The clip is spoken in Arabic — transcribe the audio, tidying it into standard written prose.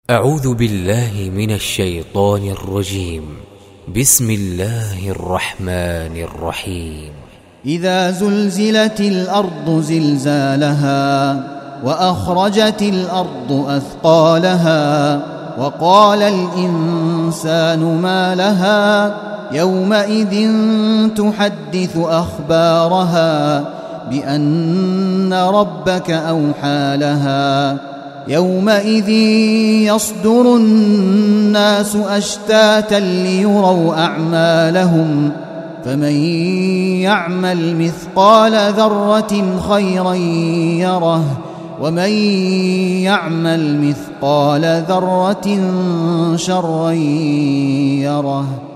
أعوذ بالله من الشيطان الرجيم. بسم الله الرحمن الرحيم. إذا زلزلت الأرض زلزالها وأخرجت الأرض أثقالها وقال الإنسان ما لها يومئذ تحدث أخبارها بأن ربك أوحى لها يومئذ يصدر الناس أشتاتا ليروا أعمالهم فمن يعمل مثقال ذرة خيرا يره ومن يعمل مثقال ذرة شرا يره.